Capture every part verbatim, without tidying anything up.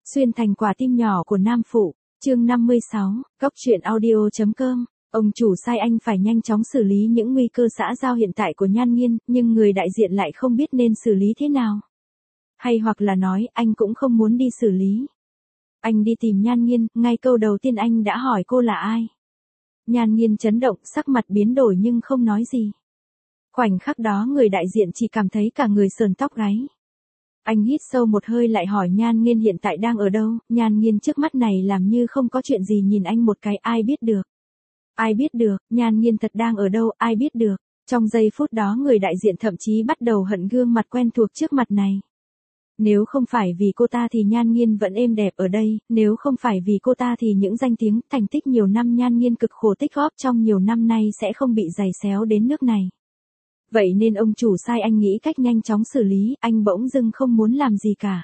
Xuyên thành quả tim nhỏ của nam phụ, chương năm mươi sáu, góc truyện audio.com. Ông chủ sai anh phải nhanh chóng xử lý những nguy cơ xã giao hiện tại của Nhan Nghiên, nhưng người đại diện lại không biết nên xử lý thế nào. Hay hoặc là nói, anh cũng không muốn đi xử lý. Anh đi tìm Nhan Nghiên, ngay câu đầu tiên anh đã hỏi cô là ai. Nhan Nghiên chấn động, sắc mặt biến đổi nhưng không nói gì. Khoảnh khắc đó người đại diện chỉ cảm thấy cả người sờn tóc gáy. Anh hít sâu một hơi lại hỏi Nhan Nghiên hiện tại đang ở đâu. Nhan Nghiên trước mắt này làm như không có chuyện gì nhìn anh một cái, ai biết được. Ai biết được, Nhan Nghiên thật đang ở đâu, ai biết được. Trong giây phút đó người đại diện thậm chí bắt đầu hận gương mặt quen thuộc trước mặt này. Nếu không phải vì cô ta thì Nhan Nghiên vẫn êm đẹp ở đây, nếu không phải vì cô ta thì những danh tiếng, thành tích nhiều năm Nhan Nghiên cực khổ tích góp trong nhiều năm nay sẽ không bị giày xéo đến nước này. Vậy nên ông chủ sai anh nghĩ cách nhanh chóng xử lý, anh bỗng dưng không muốn làm gì cả.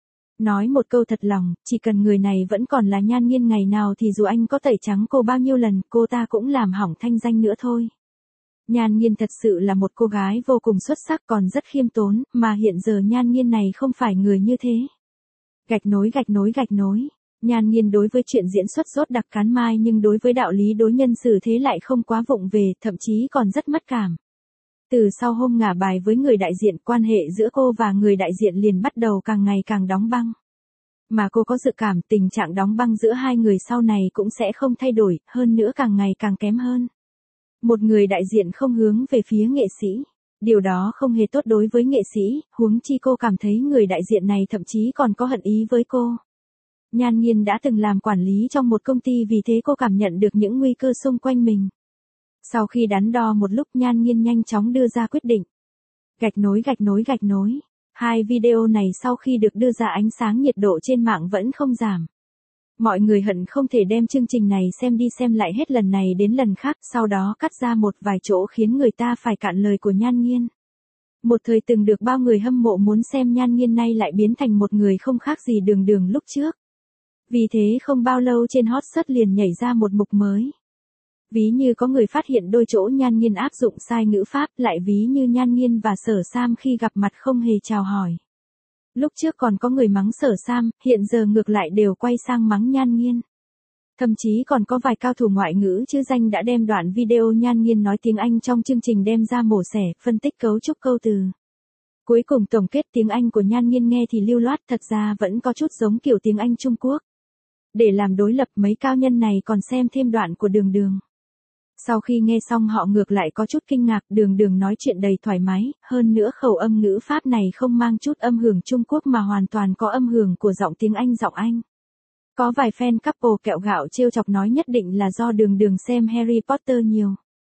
Nói một câu thật lòng, chỉ cần người này vẫn còn là Nhan Nghiên ngày nào thì dù anh có tẩy trắng cô bao nhiêu lần, cô ta cũng làm hỏng thanh danh nữa thôi. Nhan Nghiên thật sự là một cô gái vô cùng xuất sắc còn rất khiêm tốn, mà hiện giờ Nhan Nghiên này không phải người như thế. Gạch nối gạch nối gạch nối. Nhan Nghiên đối với chuyện diễn xuất rốt đặc cán mai nhưng đối với đạo lý đối nhân xử thế lại không quá vụng về, thậm chí còn rất mất cảm. Từ sau hôm ngả bài với người đại diện, quan hệ giữa cô và người đại diện liền bắt đầu càng ngày càng đóng băng. Mà cô có dự cảm tình trạng đóng băng giữa hai người sau này cũng sẽ không thay đổi, hơn nữa càng ngày càng kém hơn. Một người đại diện không hướng về phía nghệ sĩ. Điều đó không hề tốt đối với nghệ sĩ, huống chi cô cảm thấy người đại diện này thậm chí còn có hận ý với cô. Nhan Nghiên đã từng làm quản lý trong một công ty vì thế cô cảm nhận được những nguy cơ xung quanh mình. Sau khi đắn đo một lúc Nhan Nghiên nhanh chóng đưa ra quyết định. Gạch nối gạch nối gạch nối. Hai video này sau khi được đưa ra ánh sáng nhiệt độ trên mạng vẫn không giảm. Mọi người hận không thể đem chương trình này xem đi xem lại hết lần này đến lần khác, sau đó cắt ra một vài chỗ khiến người ta phải cạn lời của Nhan Nghiên. Một thời từng được bao người hâm mộ muốn xem Nhan Nghiên nay lại biến thành một người không khác gì Đường Đường lúc trước. Vì thế không bao lâu trên hot search liền nhảy ra một mục mới. Ví như có người phát hiện đôi chỗ Nhan Nghiên áp dụng sai ngữ pháp, lại ví như Nhan Nghiên và Sở Sam khi gặp mặt không hề chào hỏi. Lúc trước còn có người mắng Sở Sam, hiện giờ ngược lại đều quay sang mắng Nhan Nghiên. Thậm chí còn có vài cao thủ ngoại ngữ chữ danh đã đem đoạn video Nhan Nghiên nói tiếng Anh trong chương trình đem ra mổ xẻ, phân tích cấu trúc câu từ. Cuối cùng tổng kết tiếng Anh của Nhan Nghiên nghe thì lưu loát, thật ra vẫn có chút giống kiểu tiếng Anh Trung Quốc. Để làm đối lập, mấy cao nhân này còn xem thêm đoạn của Đường Đường. Sau khi nghe xong họ ngược lại có chút kinh ngạc, Đường Đường nói chuyện đầy thoải mái, hơn nữa khẩu âm ngữ pháp này không mang chút âm hưởng Trung Quốc mà hoàn toàn có âm hưởng của giọng tiếng Anh giọng Anh. Có vài fan couple kẹo gạo trêu chọc nói nhất định là do Đường Đường xem Harry Potter nhiều.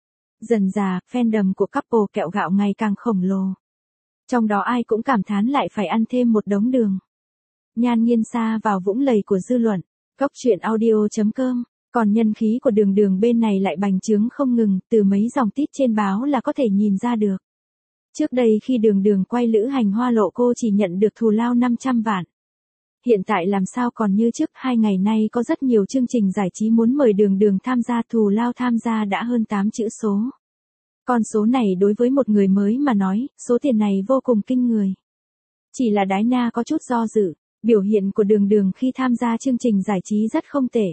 Dần dà, fandom của couple kẹo gạo ngày càng khổng lồ. Trong đó ai cũng cảm thán lại phải ăn thêm một đống đường. Nhan Nghiên sa vào vũng lầy của dư luận. Góc truyện audio.com. Còn nhân khí của Đường Đường bên này lại bành trướng không ngừng, từ mấy dòng tít trên báo là có thể nhìn ra được. Trước đây khi Đường Đường quay Lữ Hành Hoa Lộ cô chỉ nhận được thù lao năm trăm vạn. Hiện tại làm sao còn như trước, hai ngày nay có rất nhiều chương trình giải trí muốn mời Đường Đường tham gia, thù lao tham gia đã hơn tám chữ số. Con số này đối với một người mới mà nói, số tiền này vô cùng kinh người. Chỉ là Diana có chút do dự, biểu hiện của Đường Đường khi tham gia chương trình giải trí rất không tệ.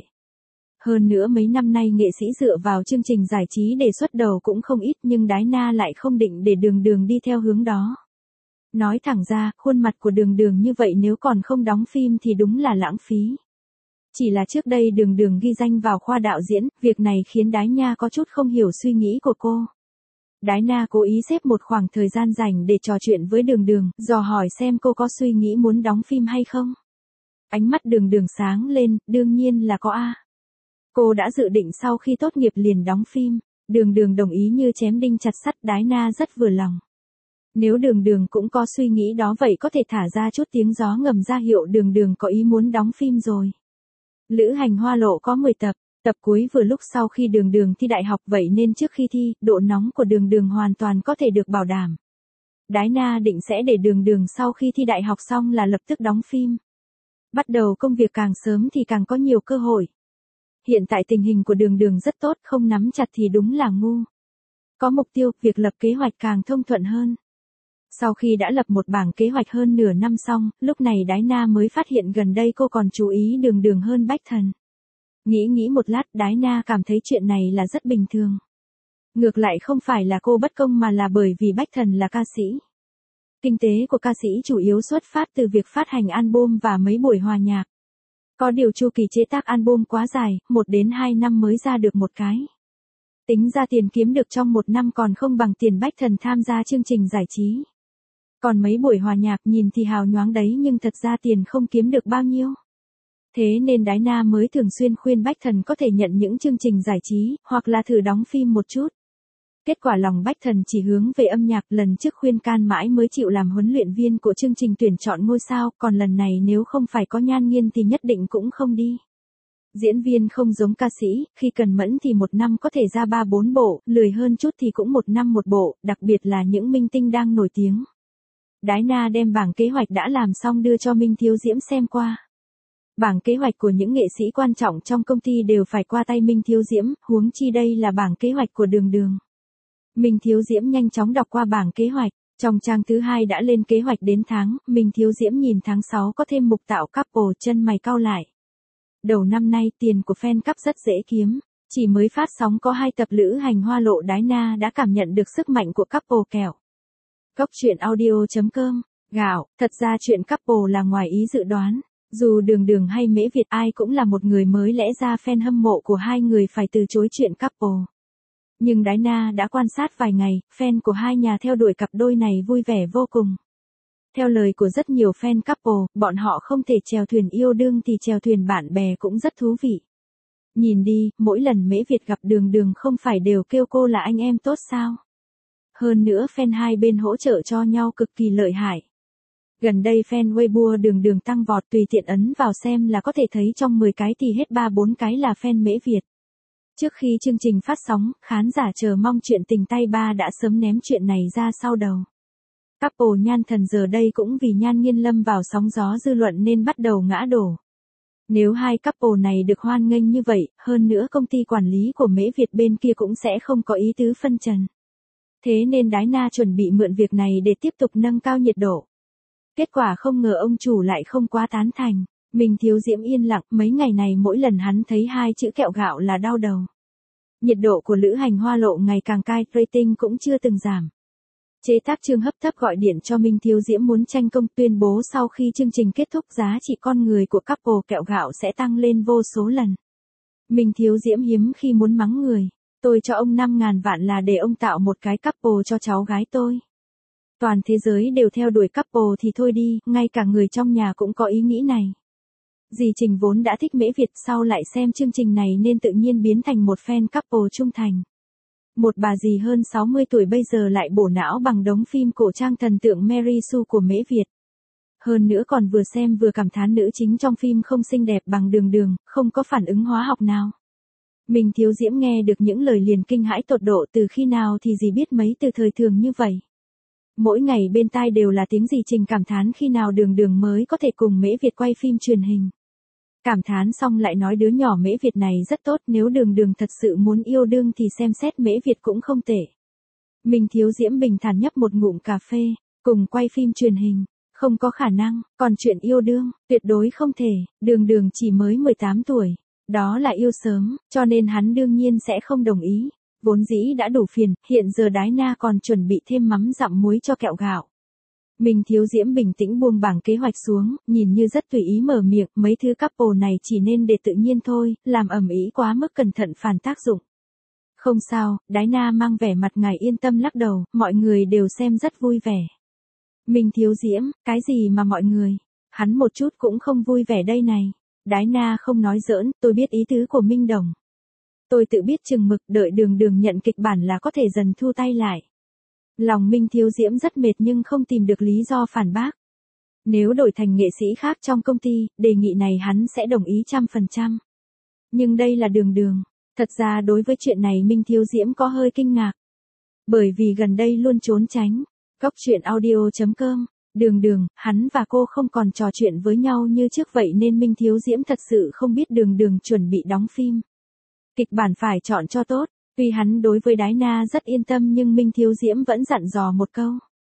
Hơn nữa mấy năm nay nghệ sĩ dựa vào chương trình giải trí để xuất đầu cũng không ít nhưng Diana lại không định để Đường Đường đi theo hướng đó. Nói thẳng ra, khuôn mặt của Đường Đường như vậy nếu còn không đóng phim thì đúng là lãng phí. Chỉ là trước đây Đường Đường ghi danh vào khoa đạo diễn, việc này khiến Diana có chút không hiểu suy nghĩ của cô. Diana cố ý xếp một khoảng thời gian rảnh để trò chuyện với Đường Đường, dò hỏi xem cô có suy nghĩ muốn đóng phim hay không. Ánh mắt Đường Đường sáng lên, đương nhiên là có a. Cô đã dự định sau khi tốt nghiệp liền đóng phim. Đường Đường đồng ý như chém đinh chặt sắt, Diana rất vừa lòng. Nếu Đường Đường cũng có suy nghĩ đó vậy có thể thả ra chút tiếng gió ngầm ra hiệu Đường Đường có ý muốn đóng phim rồi. Lữ Hành Hoa Lộ có mười tập, tập cuối vừa lúc sau khi Đường Đường thi đại học vậy nên trước khi thi, độ nóng của Đường Đường hoàn toàn có thể được bảo đảm. Diana định sẽ để Đường Đường sau khi thi đại học xong là lập tức đóng phim. Bắt đầu công việc càng sớm thì càng có nhiều cơ hội. Hiện tại tình hình của Đường Đường rất tốt, không nắm chặt thì đúng là ngu. Có mục tiêu, việc lập kế hoạch càng thông thuận hơn. Sau khi đã lập một bảng kế hoạch hơn nửa năm xong, lúc này Diana mới phát hiện gần đây cô còn chú ý Đường Đường hơn Bách Thần. Nghĩ nghĩ một lát, Diana cảm thấy chuyện này là rất bình thường. Ngược lại không phải là cô bất công mà là bởi vì Bách Thần là ca sĩ. Kinh tế của ca sĩ chủ yếu xuất phát từ việc phát hành album và mấy buổi hòa nhạc. Có điều chu kỳ chế tác album quá dài, một đến hai năm mới ra được một cái. Tính ra tiền kiếm được trong một năm còn không bằng tiền Bách Thần tham gia chương trình giải trí. Còn mấy buổi hòa nhạc nhìn thì hào nhoáng đấy nhưng thật ra tiền không kiếm được bao nhiêu. Thế nên Diana mới thường xuyên khuyên Bách Thần có thể nhận những chương trình giải trí, hoặc là thử đóng phim một chút. Kết quả lòng Bách Thần chỉ hướng về âm nhạc, lần trước khuyên can mãi mới chịu làm huấn luyện viên của chương trình tuyển chọn ngôi sao, còn lần này nếu không phải có Nhan Nghiên thì nhất định cũng không đi. Diễn viên không giống ca sĩ, khi cần mẫn thì một năm có thể ra ba bốn bộ, lười hơn chút thì cũng một năm một bộ, đặc biệt là những minh tinh đang nổi tiếng. Diana đem bảng kế hoạch đã làm xong đưa cho Minh Thiếu Diễm xem qua. Bảng kế hoạch của những nghệ sĩ quan trọng trong công ty đều phải qua tay Minh Thiếu Diễm, huống chi đây là bảng kế hoạch của Đường Đường. Minh Thiếu Diễm nhanh chóng đọc qua bảng kế hoạch, trong trang thứ hai đã lên kế hoạch đến tháng, Minh Thiếu Diễm nhìn tháng sáu có thêm mục tạo couple, chân mày cau lại. Đầu năm nay tiền của fan cắp rất dễ kiếm, chỉ mới phát sóng có hai tập Lữ Hành Hoa Lộ, Diana đã cảm nhận được sức mạnh của couple kẹo. Cốc truyện audio chấm com, gạo, thật ra chuyện couple là ngoài ý dự đoán. Dù Đường Đường hay Mễ Việt ai cũng là một người mới, lẽ ra fan hâm mộ của hai người phải từ chối chuyện couple. Nhưng Diana đã quan sát vài ngày, fan của hai nhà theo đuổi cặp đôi này vui vẻ vô cùng. Theo lời của rất nhiều fan couple, bọn họ không thể chèo thuyền yêu đương thì chèo thuyền bạn bè cũng rất thú vị. Nhìn đi, mỗi lần Mễ Việt gặp Đường Đường không phải đều kêu cô là anh em tốt sao? Hơn nữa fan hai bên hỗ trợ cho nhau cực kỳ lợi hại. Gần đây fan Weibo Đường Đường tăng vọt, tùy tiện ấn vào xem là có thể thấy trong mười cái thì hết ba bốn cái là fan Mễ Việt. Trước khi chương trình phát sóng, khán giả chờ mong chuyện tình tay ba đã sớm ném chuyện này ra sau đầu. Couple Nhan Thần giờ đây cũng vì Nhan Nghiên lâm vào sóng gió dư luận nên bắt đầu ngã đổ. Nếu hai couple này được hoan nghênh như vậy, hơn nữa công ty quản lý của Mễ Việt bên kia cũng sẽ không có ý tứ phân trần. Thế nên Diana chuẩn bị mượn việc này để tiếp tục nâng cao nhiệt độ. Kết quả không ngờ ông chủ lại không quá tán thành. Minh Thiếu Diễm yên lặng, mấy ngày này mỗi lần hắn thấy hai chữ kẹo gạo là đau đầu. Nhiệt độ của Lữ Hành Hoa Lộ ngày càng cao, rating cũng chưa từng giảm. Chế tác Trương Hấp Thấp gọi điện cho Minh Thiếu Diễm muốn tranh công, tuyên bố sau khi chương trình kết thúc giá trị con người của couple kẹo gạo sẽ tăng lên vô số lần. Minh Thiếu Diễm hiếm khi muốn mắng người. Tôi cho ông năm ngàn vạn là để ông tạo một cái couple cho cháu gái tôi. Toàn thế giới đều theo đuổi couple thì thôi đi, ngay cả người trong nhà cũng có ý nghĩ này. Dì Trình vốn đã thích Mễ Việt, sau lại xem chương trình này nên tự nhiên biến thành một fan couple trung thành. Một bà dì hơn sáu mươi tuổi bây giờ lại bổ não bằng đống phim cổ trang thần tượng Mary Sue của Mễ Việt. Hơn nữa còn vừa xem vừa cảm thán nữ chính trong phim không xinh đẹp bằng Đường Đường, không có phản ứng hóa học nào. Minh Thiếu Diễm nghe được những lời liền kinh hãi tột độ, từ khi nào thì dì biết mấy từ thời thường như vậy. Mỗi ngày bên tai đều là tiếng dì Trình cảm thán khi nào Đường Đường mới có thể cùng Mễ Việt quay phim truyền hình. Cảm thán xong lại nói đứa nhỏ Mễ Việt này rất tốt, nếu Đường Đường thật sự muốn yêu đương thì xem xét Mễ Việt cũng không tệ. Minh Thiếu Diễm bình thản nhấp một ngụm cà phê, cùng quay phim truyền hình, không có khả năng, còn chuyện yêu đương, tuyệt đối không thể, Đường Đường chỉ mới mười tám tuổi, đó là yêu sớm, cho nên hắn đương nhiên sẽ không đồng ý. Vốn dĩ đã đủ phiền, hiện giờ Diana còn chuẩn bị thêm mắm dặm muối cho kẹo gạo. Minh Thiếu Diễm bình tĩnh buông bảng kế hoạch xuống, nhìn như rất tùy ý mở miệng, mấy thứ couple này chỉ nên để tự nhiên thôi, làm ầm ĩ quá mức cẩn thận phản tác dụng. Không sao, Diana mang vẻ mặt ngài yên tâm lắc đầu, mọi người đều xem rất vui vẻ. Minh Thiếu Diễm, cái gì mà mọi người, hắn một chút cũng không vui vẻ đây này. Diana không nói giỡn, tôi biết ý tứ của Minh Đồng. Tôi tự biết chừng mực, đợi Đường Đường nhận kịch bản là có thể dần thu tay lại. Lòng Minh Thiếu Diễm rất mệt nhưng không tìm được lý do phản bác. Nếu đổi thành nghệ sĩ khác trong công ty, đề nghị này hắn sẽ đồng ý trăm phần trăm. Nhưng đây là Đường Đường. Thật ra đối với chuyện này Minh Thiếu Diễm có hơi kinh ngạc. Bởi vì gần đây luôn trốn tránh. Cốc truyện audio chấm com. Đường Đường, hắn và cô không còn trò chuyện với nhau như trước vậy nên Minh Thiếu Diễm thật sự không biết Đường Đường chuẩn bị đóng phim. Kịch bản phải chọn cho tốt. Tuy hắn đối với Diana rất yên tâm nhưng Minh Thiếu Diễm vẫn dặn dò một câu.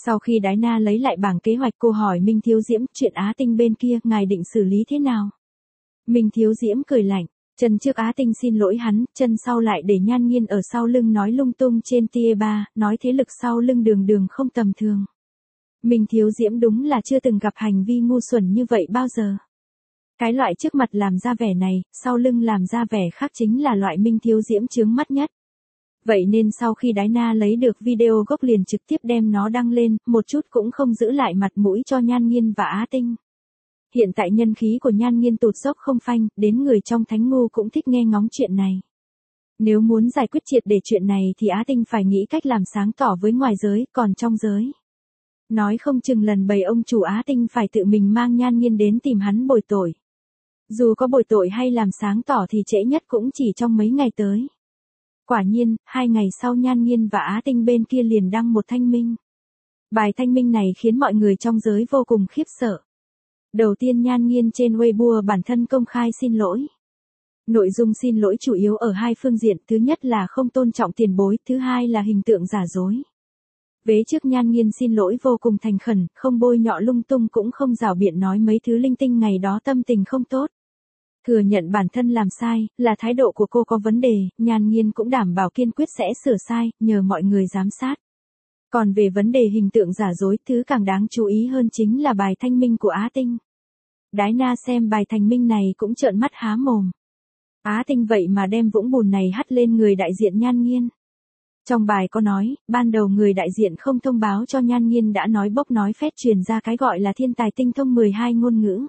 Sau khi Đái Na lấy lại bảng kế hoạch, cô hỏi Minh Thiếu Diễm, chuyện Á Tinh bên kia, ngài định xử lý thế nào? Minh Thiếu Diễm cười lạnh, chân trước Á Tinh xin lỗi hắn, chân sau lại để Nhan Nghiên ở sau lưng nói lung tung trên tia ba, nói thế lực sau lưng Đường Đường không tầm thường. Minh Thiếu Diễm đúng là chưa từng gặp hành vi ngu xuẩn như vậy bao giờ. Cái loại trước mặt làm ra vẻ này, sau lưng làm ra vẻ khác chính là loại Minh Thiếu Diễm chướng mắt nhất. Vậy nên sau khi Đái Na lấy được video gốc liền trực tiếp đem nó đăng lên, một chút cũng không giữ lại mặt mũi cho Nhan Nghiên và Á Tinh. Hiện tại nhân khí của Nhan Nghiên tụt dốc không phanh, đến người trong Thánh Ngu cũng thích nghe ngóng chuyện này. Nếu muốn giải quyết triệt để chuyện này thì Á Tinh phải nghĩ cách làm sáng tỏ với ngoài giới, còn trong giới. Nói không chừng lần bầy ông chủ Á Tinh phải tự mình mang Nhan Nghiên đến tìm hắn bồi tội. Dù có bồi tội hay làm sáng tỏ thì trễ nhất cũng chỉ trong mấy ngày tới. Quả nhiên, hai ngày sau Nhan Nghiên và Á Tinh bên kia liền đăng một thanh minh. Bài thanh minh này khiến mọi người trong giới vô cùng khiếp sợ. Đầu tiên Nhan Nghiên trên Weibo bản thân công khai xin lỗi. Nội dung xin lỗi chủ yếu ở hai phương diện, thứ nhất là không tôn trọng tiền bối, thứ hai là hình tượng giả dối. Vế trước Nhan Nghiên xin lỗi vô cùng thành khẩn, không bôi nhọ lung tung cũng không rảo biện nói mấy thứ linh tinh ngày đó tâm tình không tốt. Thừa nhận bản thân làm sai, là thái độ của cô có vấn đề, Nhan Nghiên cũng đảm bảo kiên quyết sẽ sửa sai, nhờ mọi người giám sát. Còn về vấn đề hình tượng giả dối, thứ càng đáng chú ý hơn chính là bài thanh minh của Á Tinh. Đái Na xem bài thanh minh này cũng trợn mắt há mồm. Á Tinh vậy mà đem vũng bùn này hắt lên người đại diện Nhan Nghiên. Trong bài có nói, ban đầu người đại diện không thông báo cho Nhan Nghiên đã nói bốc nói phét truyền ra cái gọi là thiên tài tinh thông mười hai ngôn ngữ.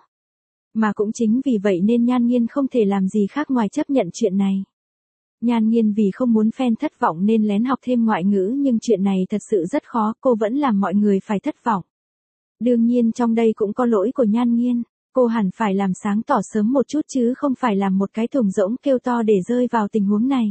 Mà cũng chính vì vậy nên Nhan Nghiên không thể làm gì khác ngoài chấp nhận chuyện này. Nhan Nghiên vì không muốn fan thất vọng nên lén học thêm ngoại ngữ, nhưng chuyện này thật sự rất khó, cô vẫn làm mọi người phải thất vọng. Đương nhiên trong đây cũng có lỗi của Nhan Nghiên, cô hẳn phải làm sáng tỏ sớm một chút chứ không phải làm một cái thùng rỗng kêu to để rơi vào tình huống này.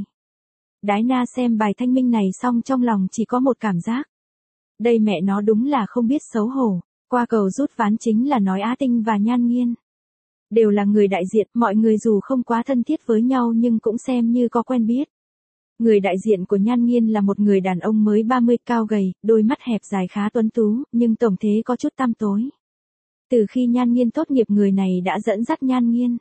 Đái Na xem bài thanh minh này xong trong lòng chỉ có một cảm giác. Đây mẹ nó đúng là không biết xấu hổ, qua cầu rút ván chính là nói Á Tinh và Nhan Nghiên. Đều là người đại diện, mọi người dù không quá thân thiết với nhau nhưng cũng xem như có quen biết. Người đại diện của Nhan Nghiên là một người đàn ông mới ba mươi, cao gầy, đôi mắt hẹp dài khá tuấn tú, nhưng tổng thế có chút tăm tối. Từ khi Nhan Nghiên tốt nghiệp, người này đã dẫn dắt Nhan Nghiên.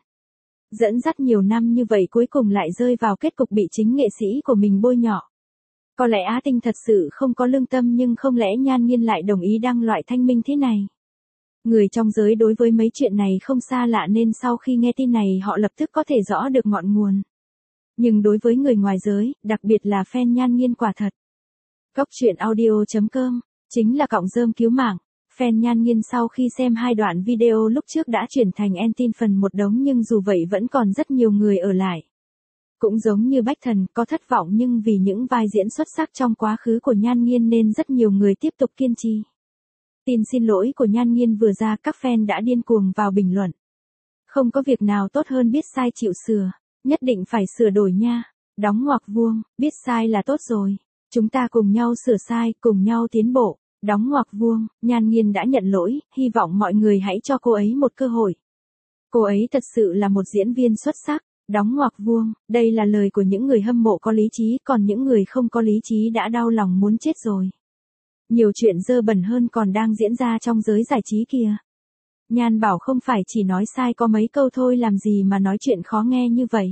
Dẫn dắt nhiều năm như vậy cuối cùng lại rơi vào kết cục bị chính nghệ sĩ của mình bôi nhọ. Có lẽ Á Tinh thật sự không có lương tâm, nhưng không lẽ Nhan Nghiên lại đồng ý đăng loại thanh minh thế này. Người trong giới đối với mấy chuyện này không xa lạ nên sau khi nghe tin này họ lập tức có thể rõ được ngọn nguồn. Nhưng đối với người ngoài giới, đặc biệt là fan Nhan Nghiên quả thật. Cốc truyện audio chấm com, chính là cọng rơm cứu mạng. Fan Nhan Nghiên sau khi xem hai đoạn video lúc trước đã chuyển thành anti phần một đống, nhưng dù vậy vẫn còn rất nhiều người ở lại. Cũng giống như Bách Thần, có thất vọng nhưng vì những vai diễn xuất sắc trong quá khứ của Nhan Nghiên nên rất nhiều người tiếp tục kiên trì. Tin xin lỗi của Nhan Nghiên vừa ra, các fan đã điên cuồng vào bình luận. Không có việc nào tốt hơn biết sai chịu sửa, nhất định phải sửa đổi nha. Đóng ngoặc vuông, biết sai là tốt rồi. Chúng ta cùng nhau sửa sai, cùng nhau tiến bộ. Đóng ngoặc vuông, Nhan Nghiên đã nhận lỗi, hy vọng mọi người hãy cho cô ấy một cơ hội. Cô ấy thật sự là một diễn viên xuất sắc. Đóng ngoặc vuông, đây là lời của những người hâm mộ có lý trí, còn những người không có lý trí đã đau lòng muốn chết rồi. Nhiều chuyện dơ bẩn hơn còn đang diễn ra trong giới giải trí kìa. Nhan bảo không phải chỉ nói sai có mấy câu thôi, làm gì mà nói chuyện khó nghe như vậy.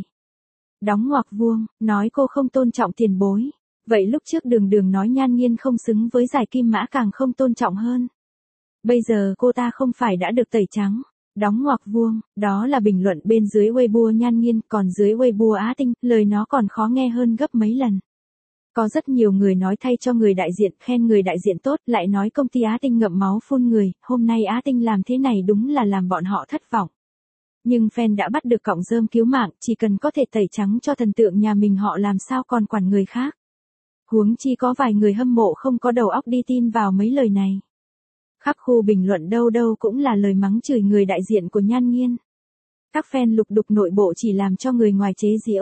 Đóng ngoặc vuông, nói cô không tôn trọng tiền bối. Vậy lúc trước Đường Đường nói Nhan Nghiên không xứng với giải kim mã càng không tôn trọng hơn. Bây giờ cô ta không phải đã được tẩy trắng. Đóng ngoặc vuông, đó là bình luận bên dưới Weibo Nhan Nghiên, còn dưới Weibo Á Tinh, lời nó còn khó nghe hơn gấp mấy lần. Có rất nhiều người nói thay cho người đại diện, khen người đại diện tốt, lại nói công ty Á Tinh ngậm máu phun người, hôm nay Á Tinh làm thế này đúng là làm bọn họ thất vọng. Nhưng fan đã bắt được cọng rơm cứu mạng, chỉ cần có thể tẩy trắng cho thần tượng nhà mình họ làm sao còn quản người khác. Huống chi có vài người hâm mộ không có đầu óc đi tin vào mấy lời này. Khắp khu bình luận đâu đâu cũng là lời mắng chửi người đại diện của Nhan Nghiên. Các fan lục đục nội bộ chỉ làm cho người ngoài chế giễu.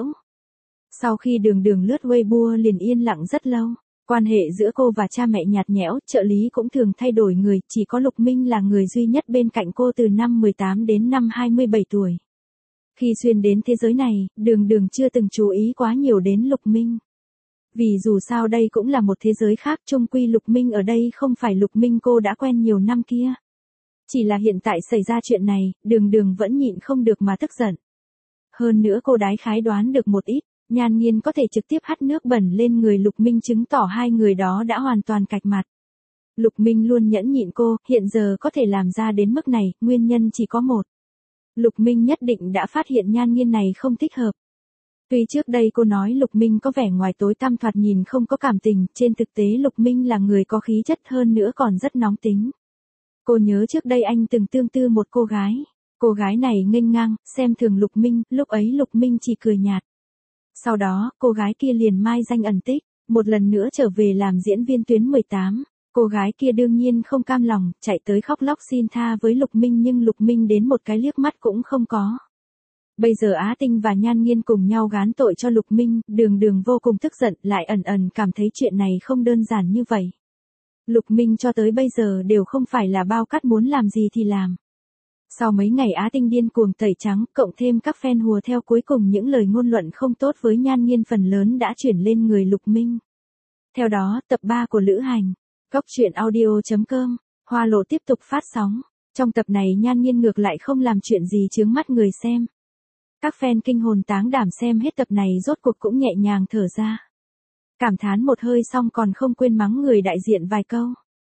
Sau khi Đường Đường lướt Weibo liền yên lặng rất lâu, quan hệ giữa cô và cha mẹ nhạt nhẽo, trợ lý cũng thường thay đổi người, chỉ có Lục Minh là người duy nhất bên cạnh cô từ năm mười tám đến năm hai mươi bảy tuổi. Khi xuyên đến thế giới này, Đường Đường chưa từng chú ý quá nhiều đến Lục Minh. Vì dù sao đây cũng là một thế giới khác, chung quy Lục Minh ở đây không phải Lục Minh cô đã quen nhiều năm kia. Chỉ là hiện tại xảy ra chuyện này, Đường Đường vẫn nhịn không được mà tức giận. Hơn nữa cô đái khái đoán được một ít, Nhan Nghiên có thể trực tiếp hắt nước bẩn lên người Lục Minh chứng tỏ hai người đó đã hoàn toàn cạch mặt. Lục Minh luôn nhẫn nhịn cô, hiện giờ có thể làm ra đến mức này, nguyên nhân chỉ có một. Lục Minh nhất định đã phát hiện Nhan Nghiên này không thích hợp. Tuy trước đây cô nói Lục Minh có vẻ ngoài tối tăm thoạt nhìn không có cảm tình, trên thực tế Lục Minh là người có khí chất hơn nữa còn rất nóng tính. Cô nhớ trước đây anh từng tương tư một cô gái. Cô gái này nghênh ngang, xem thường Lục Minh, lúc ấy Lục Minh chỉ cười nhạt. Sau đó, cô gái kia liền mai danh ẩn tích, một lần nữa trở về làm diễn viên tuyến mười tám. Cô gái kia đương nhiên không cam lòng, chạy tới khóc lóc xin tha với Lục Minh nhưng Lục Minh đến một cái liếc mắt cũng không có. Bây giờ Á Tinh và Nhan Nghiên cùng nhau gán tội cho Lục Minh, Đường Đường vô cùng tức giận, lại ẩn ẩn cảm thấy chuyện này không đơn giản như vậy. Lục Minh cho tới bây giờ đều không phải là bao cát muốn làm gì thì làm. Sau mấy ngày Á Tinh điên cuồng tẩy trắng, cộng thêm các fan hùa theo, cuối cùng những lời ngôn luận không tốt với Nhan Nghiên phần lớn đã chuyển lên người Lục Minh. Theo đó, tập ba của Lữ Hành, Cóc truyện audio chấm com, Hoa Lộ tiếp tục phát sóng. Trong tập này Nhan Nghiên ngược lại không làm chuyện gì chướng mắt người xem. Các fan kinh hồn táng đảm xem hết tập này rốt cuộc cũng nhẹ nhàng thở ra. Cảm thán một hơi xong còn không quên mắng người đại diện vài câu.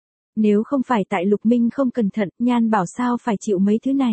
Nếu không phải tại Lục Minh không cẩn thận, Nhan bảo sao phải chịu mấy thứ này.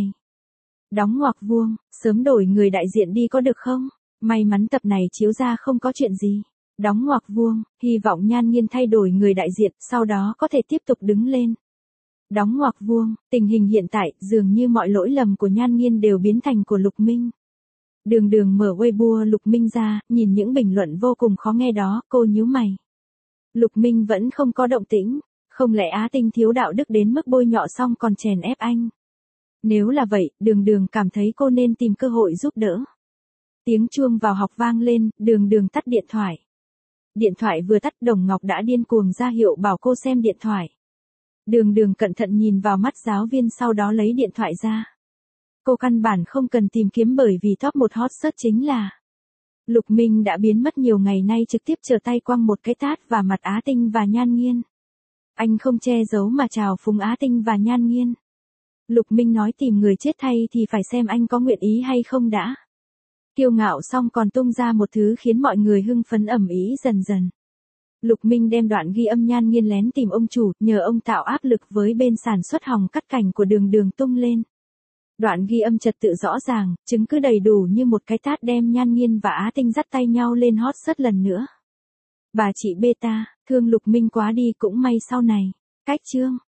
Đóng ngoặc vuông, sớm đổi người đại diện đi có được không? May mắn tập này chiếu ra không có chuyện gì. Đóng ngoặc vuông, hy vọng Nhan Nghiên thay đổi người đại diện, sau đó có thể tiếp tục đứng lên. Đóng ngoặc vuông, tình hình hiện tại, dường như mọi lỗi lầm của Nhan Nghiên đều biến thành của Lục Minh. Đường Đường mở Weibo Lục Minh ra, nhìn những bình luận vô cùng khó nghe đó, cô nhíu mày. Lục Minh vẫn không có động tĩnh, không lẽ Á Tinh thiếu đạo đức đến mức bôi nhọ xong còn chèn ép anh? Nếu là vậy, Đường Đường cảm thấy cô nên tìm cơ hội giúp đỡ. Tiếng chuông vào học vang lên, Đường Đường tắt điện thoại. Điện thoại vừa tắt, Đồng Ngọc đã điên cuồng ra hiệu bảo cô xem điện thoại. Đường Đường cẩn thận nhìn vào mắt giáo viên, sau đó lấy điện thoại ra. Cô căn bản không cần tìm kiếm bởi vì top một hot search chính là Lục Minh đã biến mất nhiều ngày nay, trực tiếp trở tay quăng một cái tát vào mặt Á Tinh và Nhan Nghiên. Anh không che giấu mà chào phúng Á Tinh và Nhan Nghiên. Lục Minh nói tìm người chết thay thì phải xem anh có nguyện ý hay không đã. Kiêu ngạo xong còn tung ra một thứ khiến mọi người hưng phấn ầm ĩ dần dần. Lục Minh đem đoạn ghi âm Nhan Nghiên lén tìm ông chủ, nhờ ông tạo áp lực với bên sản xuất hòng cắt cảnh của Đường Đường tung lên. Đoạn ghi âm trật tự rõ ràng, chứng cứ đầy đủ như một cái tát đem Nhan Nghiên và Á Tinh dắt tay nhau lên hot search lần nữa. Bà chị Beta, thương Lục Minh quá đi, cũng may sau này, cách chương.